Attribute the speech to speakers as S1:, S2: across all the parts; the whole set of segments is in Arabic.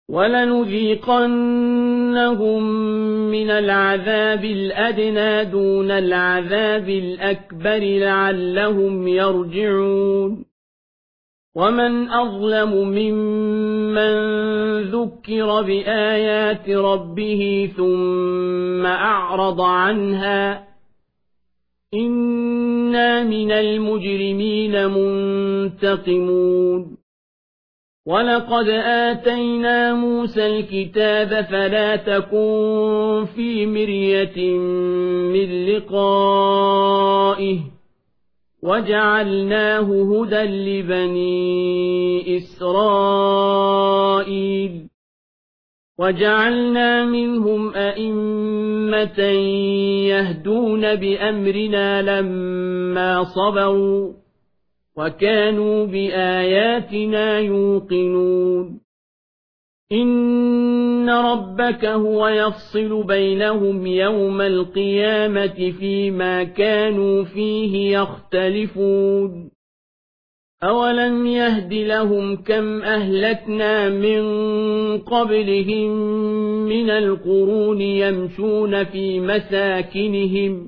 S1: وَلَنُذِيقَنَّهُم مِّنَ الْعَذَابِ الْأَدْنَىٰ دُونَ الْعَذَابِ الْأَكْبَرِ لَعَلَّهُمْ يَرْجِعُونَ وَمَنْ أَظْلَمُ مِمَّن ذُكِّرَ بِآيَاتِ رَبِّهِ ثُمَّ أَعْرَضَ عَنْهَا إِنَّا مِنَ الْمُجْرِمِينَ مُنتَقِمُونَ وَلَقَدْ آتَيْنَا مُوسَى الْكِتَابَ فَلَا تَكُن فِي مِرْيَةٍ مِّن لِّقَائِهِ وَجَعَلْنَاهُ هُدًى لِّبَنِي إِسْرَائِيلَ وَجَعَلْنَا مِنْهُمْ أَئِمَّةً يَهْدُونَ بِأَمْرِنَا لَمَّا صَبَرُوا وَكَانُوا بِآيَاتِنَا يُوقِنُونَ إِنَّ رَبَّكَ هُوَ يَفْصِلُ بَيْنَهُمْ يَوْمَ الْقِيَامَةِ فِيمَا كَانُوا فِيهِ يَخْتَلِفُونَ أَوَلَمْ يَهْدِ لَهُمْ كَمْ أَهْلَكْنَا مِن قَبْلِهِم مِّنَ الْقُرُونِ يَمْشُونَ فِي مَسَاكِنِهِمْ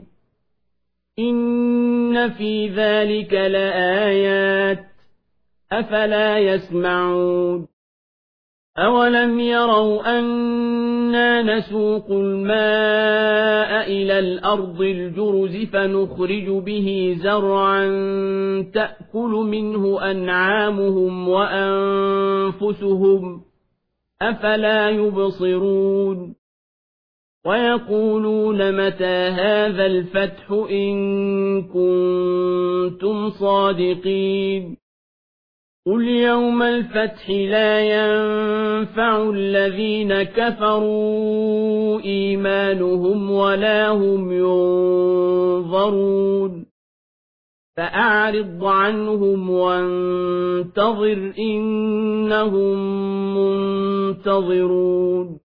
S1: إِنَّ فِي ذَلِكَ لَآيَاتٍ أَفَلَا يَسْمَعُونَ أَوَلَمْ يَرَوْا أَنَّا نَسُوقُ الْمَاءَ إِلَى الْأَرْضِ الْجُرُزِ فَنُخْرِجُ بِهِ زَرْعًا تَأْكُلُ مِنْهُ أَنْعَامُهُمْ وَأَنفُسُهُمْ أَفَلَا يُبْصِرُونَ وَيَقُولُونَ مَتَىٰ هَٰذَا الْفَتْحُ إِن كُنتُمْ صَادِقِينَ قُلْ يَوْمَ الْفَتْحِ لَا يَنفَعُ الَّذِينَ كَفَرُوا إِيمَانُهُمْ وَلَا هُمْ يُنظَرُونَ فَأَعْرِضْ عَنْهُمْ وَانتَظِرْ إِنَّهُم مُّنتَظِرُونَ